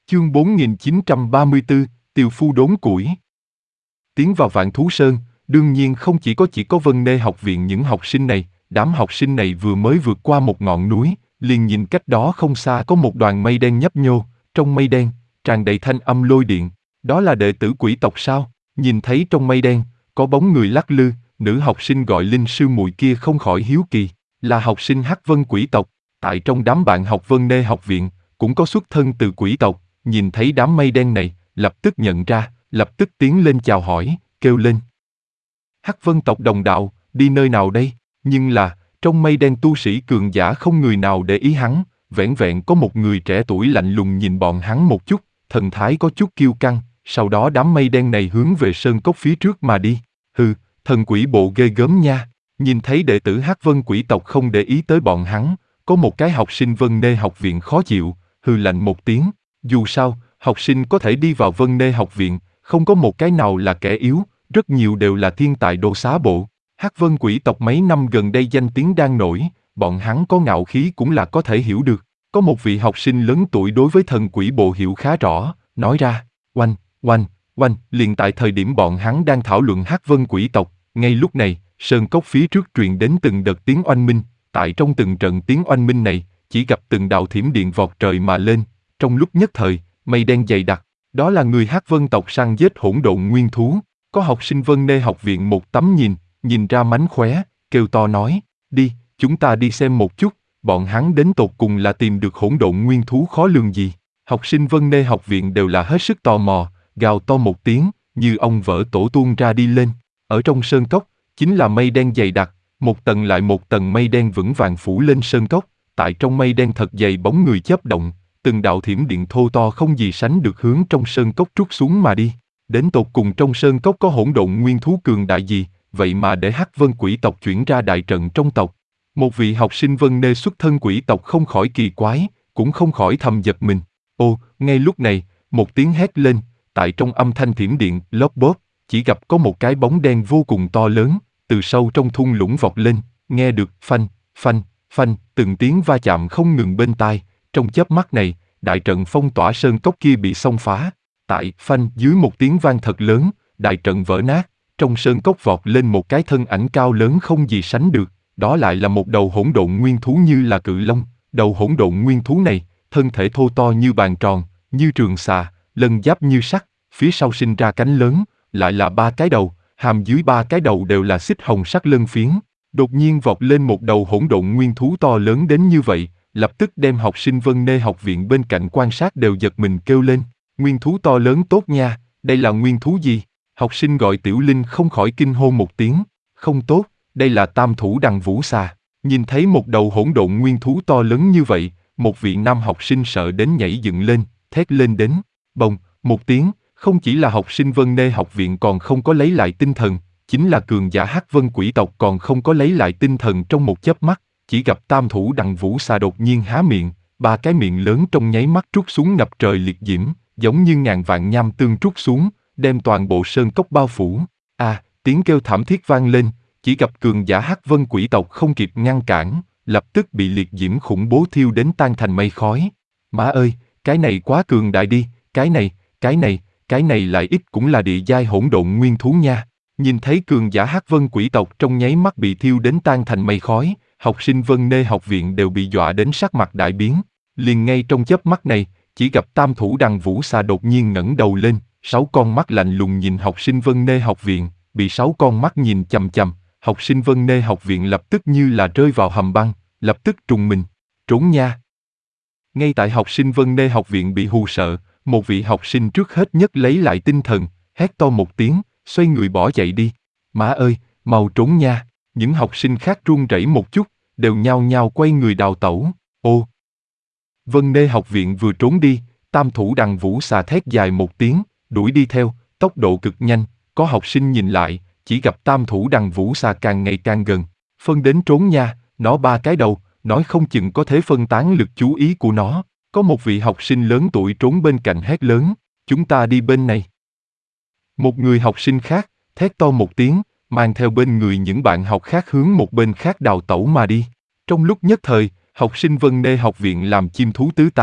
Chương 4934, Tiều Phu đốn củi. Tiến vào Vạn Thú Sơn, đương nhiên không chỉ có Vân Nê học viện những học sinh này, đám học sinh này vừa mới vượt qua một ngọn núi, liền nhìn cách đó không xa có một đoàn mây đen nhấp nhô, trong mây đen, tràn đầy thanh âm lôi điện. Đó là đệ tử quỷ tộc sao? Nhìn thấy trong mây đen, có bóng người lắc lư, nữ học sinh gọi Linh sư muội kia không khỏi hiếu kỳ, là học sinh Hắc Vân quỷ tộc, tại trong đám bạn học Vân Nê học viện, cũng có xuất thân từ quỷ tộc, nhìn thấy đám mây đen này, lập tức nhận ra, lập tức tiến lên chào hỏi, kêu lên. Hắc Vân tộc đồng đạo, đi nơi nào đây? Nhưng là, trong mây đen tu sĩ cường giả không người nào để ý hắn, vẻn vẹn có một người trẻ tuổi lạnh lùng nhìn bọn hắn một chút, thần thái có chút kiêu căng, sau đó đám mây đen này hướng về sơn cốc phía trước mà đi. Hừ, thần quỷ bộ ghê gớm nha. Nhìn thấy đệ tử Hắc Vân quỷ tộc không để ý tới bọn hắn, có một cái học sinh Vân Nê học viện khó chịu, hừ lạnh một tiếng. Dù sao, học sinh có thể đi vào Vân Nê học viện, không có một cái nào là kẻ yếu, rất nhiều đều là thiên tài đô xá bộ. Hắc Vân quỷ tộc mấy năm gần đây danh tiếng đang nổi, bọn hắn có ngạo khí cũng là có thể hiểu được. Có một vị học sinh lớn tuổi đối với thần quỷ bộ hiểu khá rõ, nói ra, oanh, oanh, oanh, liền tại thời điểm bọn hắn đang thảo luận Hắc Vân quỷ tộc, ngay lúc này, sơn cốc phía trước truyền đến từng đợt tiếng oanh minh, tại trong từng trận tiếng oanh minh này, chỉ gặp từng đạo thiểm điện vọt trời mà lên, trong lúc nhất thời, mây đen dày đặc, đó là người Hắc Vân tộc săn giết hỗn độn nguyên thú, có học sinh Vân Nê học viện một tấm nhìn ra mánh khóe, kêu to nói, đi, chúng ta đi xem một chút, bọn hắn đến tột cùng là tìm được hỗn độn nguyên thú khó lường gì. Học sinh Vân Nê học viện đều là hết sức tò mò, gào to một tiếng, như ông vỡ tổ tuôn ra đi lên. Ở trong sơn cốc, chính là mây đen dày đặc, một tầng lại một tầng mây đen vững vàng phủ lên sơn cốc, tại trong mây đen thật dày bóng người chớp động, từng đạo thiểm điện thô to không gì sánh được hướng trong sơn cốc trút xuống mà đi. Đến tột cùng trong sơn cốc có hỗn độn nguyên thú cường đại gì, vậy mà để Hắc Vân quỷ tộc chuyển ra đại trận trong tộc. Một vị học sinh Vân Nê xuất thân quỷ tộc không khỏi kỳ quái, cũng không khỏi thầm giật mình. Ô, ngay lúc này, một tiếng hét lên, tại trong âm thanh thiểm điện, lốp bốp, chỉ gặp có một cái bóng đen vô cùng to lớn, từ sâu trong thung lũng vọt lên, nghe được phanh, phanh, phanh, từng tiếng va chạm không ngừng bên tai, trong chớp mắt này, đại trận phong tỏa sơn cốc kia bị xông phá, tại phanh dưới một tiếng vang thật lớn, đại trận vỡ nát, trong sơn cốc vọt lên một cái thân ảnh cao lớn không gì sánh được, đó lại là một đầu hỗn độn nguyên thú như là cự long, đầu hỗn độn nguyên thú này, thân thể thô to như bàn tròn, như trường xà, lân giáp như sắt, phía sau sinh ra cánh lớn, lại là 3 cái đầu, hàm dưới 3 cái đầu đều là xích hồng sắc lân phiến. Đột nhiên vọt lên một đầu hỗn độn nguyên thú to lớn đến như vậy, lập tức đem học sinh Vân Nê học viện bên cạnh quan sát đều giật mình kêu lên, nguyên thú to lớn tốt nha, đây là nguyên thú gì? Học sinh gọi Tiểu Linh không khỏi kinh hô một tiếng, không tốt, đây là Tam Thủ Đằng Vũ Xà. Nhìn thấy một đầu hỗn độn nguyên thú to lớn như vậy, một vị nam học sinh sợ đến nhảy dựng lên, thét lên đến, bồng, một tiếng, không chỉ là học sinh Vân Nê học viện còn không có lấy lại tinh thần, chính là cường giả Hắc Vân quỷ tộc còn không có lấy lại tinh thần trong một chớp mắt, chỉ gặp Tam Thủ Đằng Vũ Xà đột nhiên há miệng, 3 cái miệng lớn trong nháy mắt trút xuống ngập trời liệt diễm, giống như ngàn vạn nham tương trút xuống, đem toàn bộ sơn cốc bao phủ. Tiếng kêu thảm thiết vang lên, chỉ gặp cường giả Hắc Vân quỷ tộc không kịp ngăn cản, lập tức bị liệt diễm khủng bố thiêu đến tan thành mây khói. Má ơi, cái này quá cường đại đi, cái này lại ít cũng là địa giai hỗn độn nguyên thú nha. Nhìn thấy cường giả Hắc Vân quỷ tộc trong nháy mắt bị thiêu đến tan thành mây khói, học sinh Vân Nê học viện đều bị dọa đến sắc mặt đại biến. Liền ngay trong chớp mắt này, chỉ gặp Tam Thủ Đằng Vũ Xà đột nhiên ngẩng đầu lên, 6 con mắt lạnh lùng nhìn học sinh Vân Nê học viện, bị 6 con mắt nhìn chằm chằm, học sinh Vân Nê học viện lập tức như là rơi vào hầm băng, lập tức trùng mình, trốn nha. Ngay tại học sinh Vân Nê học viện bị hù sợ, một vị học sinh trước hết nhất lấy lại tinh thần, hét to một tiếng, xoay người bỏ chạy đi. Má ơi, mau trốn nha, những học sinh khác run rẩy một chút, đều nhao nhao quay người đào tẩu. Ô! Vân Nê học viện vừa trốn đi, Tam Thủ Đằng Vũ Xà thét dài một tiếng, đuổi đi theo, tốc độ cực nhanh, có học sinh nhìn lại, chỉ gặp Tam Thủ Đằng Vũ Xà càng ngày càng gần, phân đến trốn nha, nó 3 cái đầu, nói không chừng có thể phân tán lực chú ý của nó. Có một vị học sinh lớn tuổi trốn bên cạnh hét lớn, chúng ta đi bên này. Một người học sinh khác, thét to một tiếng, mang theo bên người những bạn học khác hướng một bên khác đào tẩu mà đi. Trong lúc nhất thời, học sinh Vân Nê học viện làm chim thú tứ tán,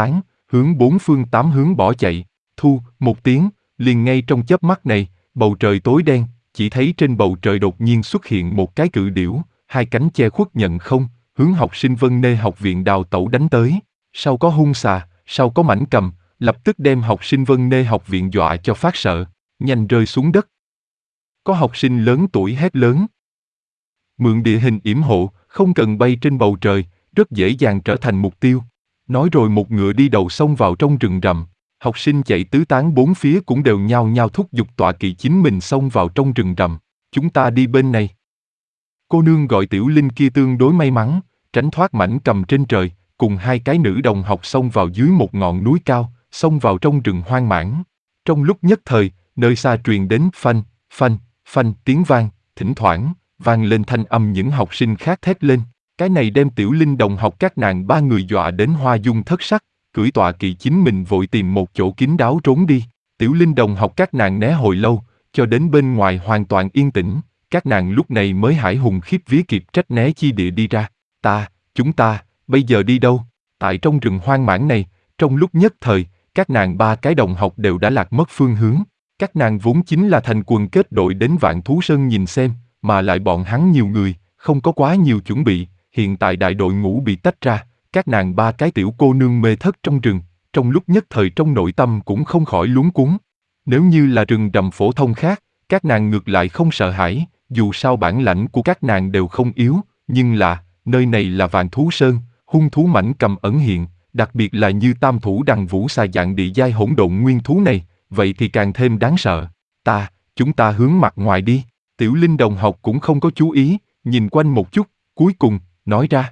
hướng bốn phương tám hướng bỏ chạy. Thu, một tiếng, liền ngay trong chớp mắt này, bầu trời tối đen, chỉ thấy trên bầu trời đột nhiên xuất hiện một cái cự điểu, hai cánh che khuất nhận không, hướng học sinh Vân Nê học viện Đào Tẩu đánh tới. Sau có hung xà, sau có mãnh cầm, lập tức đem học sinh Vân Nê học viện dọa cho phát sợ, nhanh rơi xuống đất. Có học sinh lớn tuổi hét lớn. Mượn địa hình yểm hộ, không cần bay trên bầu trời, rất dễ dàng trở thành mục tiêu. Nói rồi một ngựa đi đầu xông vào trong rừng rậm. Học sinh chạy tứ tán bốn phía cũng đều nhao nhao thúc giục tọa kỵ chính mình xông vào trong rừng rậm. Chúng ta đi bên này. Cô nương gọi Tiểu Linh kia tương đối may mắn, tránh thoát mãnh cầm trên trời, cùng hai cái nữ đồng học xông vào dưới một ngọn núi cao, xông vào trong rừng hoang mãn. Trong lúc nhất thời, nơi xa truyền đến phanh, phanh, phanh tiếng vang, thỉnh thoảng vang lên thanh âm những học sinh khác thét lên. Cái này đem Tiểu Linh đồng học các nàng ba người dọa đến hoa dung thất sắc, cưỡi tọa kỵ chính mình vội tìm một chỗ kín đáo trốn đi. Tiểu Linh đồng học các nàng né hồi lâu, cho đến bên ngoài hoàn toàn yên tĩnh, các nàng lúc này mới hãi hùng khiếp vía kịp trách né chi địa đi ra. Chúng ta, bây giờ đi đâu? Tại trong rừng hoang mãn này, trong lúc nhất thời, các nàng ba cái đồng học đều đã lạc mất phương hướng. Các nàng vốn chính là thành quần kết đội đến Vạn Thú Sơn nhìn xem, mà lại bọn hắn nhiều người, không có quá nhiều chuẩn bị, hiện tại đại đội ngũ bị tách ra, các nàng ba cái tiểu cô nương mê thất trong rừng, trong lúc nhất thời trong nội tâm cũng không khỏi luống cuống. Nếu như là rừng rậm phổ thông khác, các nàng ngược lại không sợ hãi, dù sao bản lãnh của các nàng đều không yếu, nhưng là, nơi này là Vạn Thú Sơn, hung thú mãnh cầm ẩn hiện, đặc biệt là như tam thủ đằng vũ xà dạng địa giai hỗn độn nguyên thú này, vậy thì càng thêm đáng sợ. Chúng ta hướng mặt ngoài đi. Tiểu Linh đồng học cũng không có chú ý, nhìn quanh một chút, cuối cùng, nói ra.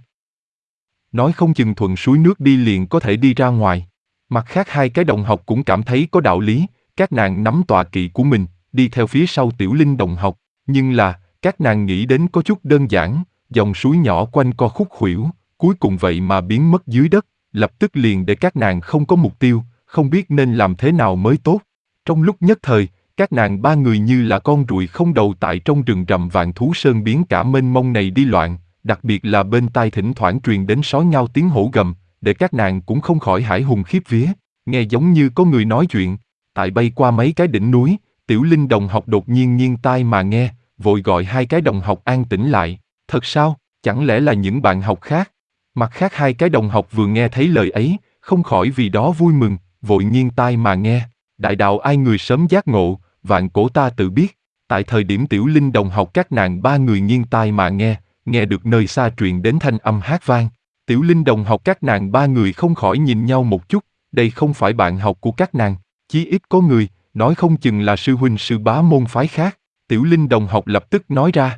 Nói không chừng thuận suối nước đi liền có thể đi ra ngoài. Mặt khác hai cái đồng học cũng cảm thấy có đạo lý, các nàng nắm tọa kỵ của mình, đi theo phía sau Tiểu Linh đồng học, nhưng là, các nàng nghĩ đến có chút đơn giản, dòng suối nhỏ quanh co khúc khuỷu, cuối cùng vậy mà biến mất dưới đất, lập tức liền để các nàng không có mục tiêu, không biết nên làm thế nào mới tốt. Trong lúc nhất thời, các nàng ba người như là con ruồi không đầu tại trong rừng rậm Vạn Thú Sơn biến cả mênh mông này đi loạn, đặc biệt là bên tai thỉnh thoảng truyền đến sói ngao tiếng hổ gầm, để các nàng cũng không khỏi hãi hùng khiếp vía, nghe giống như có người nói chuyện. Tại bay qua mấy cái đỉnh núi, Tiểu Linh đồng học đột nhiên nghiêng tai mà nghe, vội gọi hai cái đồng học an tĩnh lại. Thật sao? Chẳng lẽ là những bạn học khác? Mặt khác hai cái đồng học vừa nghe thấy lời ấy, không khỏi vì đó vui mừng, vội nghiêng tai mà nghe. Đại đạo ai người sớm giác ngộ, vạn cổ ta tự biết. Tại thời điểm Tiểu Linh đồng học các nàng ba người nghiêng tai mà nghe được nơi xa truyền đến thanh âm hát vang. Tiểu Linh đồng học các nàng ba người không khỏi nhìn nhau một chút, đây không phải bạn học của các nàng, chí ít có người, nói không chừng là sư huynh sư bá môn phái khác. Tiểu Linh đồng học lập tức nói ra.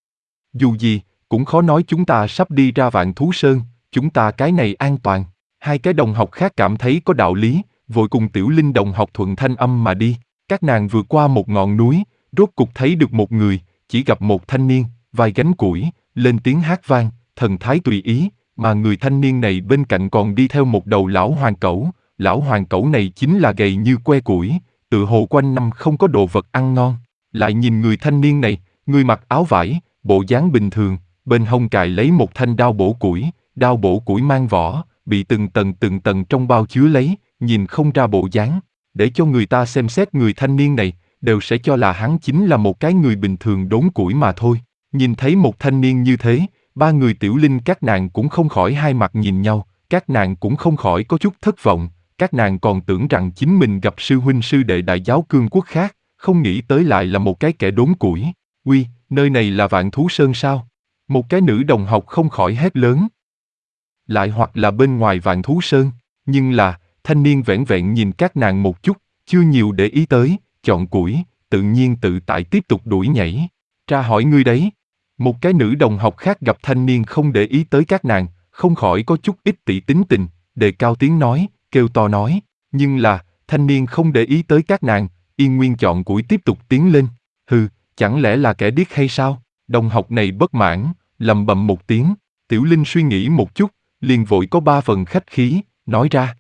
Dù gì, cũng khó nói chúng ta sắp đi ra Vạn Thú Sơn, chúng ta cái này an toàn. Hai cái đồng học khác cảm thấy có đạo lý, vội cùng Tiểu Linh đồng học thuận thanh âm mà đi. Các nàng vượt qua một ngọn núi, rốt cục thấy được một người, chỉ gặp một thanh niên, vai gánh củi, lên tiếng hát vang, thần thái tùy ý, mà người thanh niên này bên cạnh còn đi theo một đầu lão hoàng cẩu. Lão hoàng cẩu này chính là gầy như que củi, tự hồ quanh năm không có đồ vật ăn ngon. Lại nhìn người thanh niên này, người mặc áo vải, bộ dáng bình thường, bên hông cài lấy một thanh đao bổ củi, đao bổ củi mang vỏ, bị từng tầng trong bao chứa lấy, nhìn không ra bộ dáng. Để cho người ta xem xét người thanh niên này, đều sẽ cho là hắn chính là một cái người bình thường đốn củi mà thôi. Nhìn thấy một thanh niên như thế, ba người Tiểu Linh các nàng cũng không khỏi hai mặt nhìn nhau, các nàng cũng không khỏi có chút thất vọng, các nàng còn tưởng rằng chính mình gặp sư huynh sư đệ đại giáo cương quốc khác, không nghĩ tới lại là một cái kẻ đốn củi. Uy, nơi này là Vạn Thú Sơn sao? Một cái nữ đồng học không khỏi hét lớn. Lại hoặc là bên ngoài Vạn Thú Sơn, nhưng là, thanh niên vẻn vẹn nhìn các nàng một chút, chưa nhiều để ý tới, chọn củi, tự nhiên tự tại tiếp tục đuổi nhảy. Tra hỏi ngươi đấy. Một cái nữ đồng học khác gặp thanh niên không để ý tới các nàng, không khỏi có chút ít tị tính tình, đề cao tiếng nói, kêu to nói, nhưng là, thanh niên không để ý tới các nàng, yên nguyên chọn củi tiếp tục tiến lên. Hừ, chẳng lẽ là kẻ điếc hay sao? Đồng học này bất mãn, lầm bầm một tiếng. Tiểu Linh suy nghĩ một chút, liền vội có ba phần khách khí, nói ra.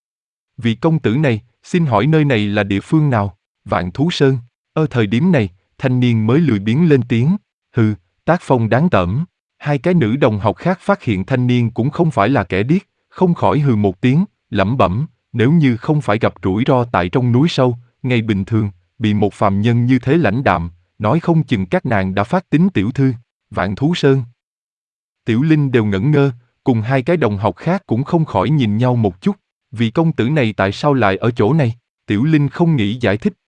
Vị công tử này, xin hỏi nơi này là địa phương nào? Vạn Thú Sơn. Thời điểm này, thanh niên mới lười biếng lên tiếng. Hừ, tác phong đáng tởm. Hai cái nữ đồng học khác phát hiện thanh niên cũng không phải là kẻ điếc, không khỏi hừ một tiếng, lẩm bẩm, Nếu như không phải gặp rủi ro tại trong núi sâu, ngày bình thường, bị một phàm nhân như thế lãnh đạm, nói không chừng các nàng đã phát tín tiểu thư, Vạn Thú Sơn. Tiểu Linh đều ngẩn ngơ, cùng hai cái đồng học khác cũng không khỏi nhìn nhau một chút, vì công tử này tại sao lại ở chỗ này? Tiểu Linh không nghĩ giải thích,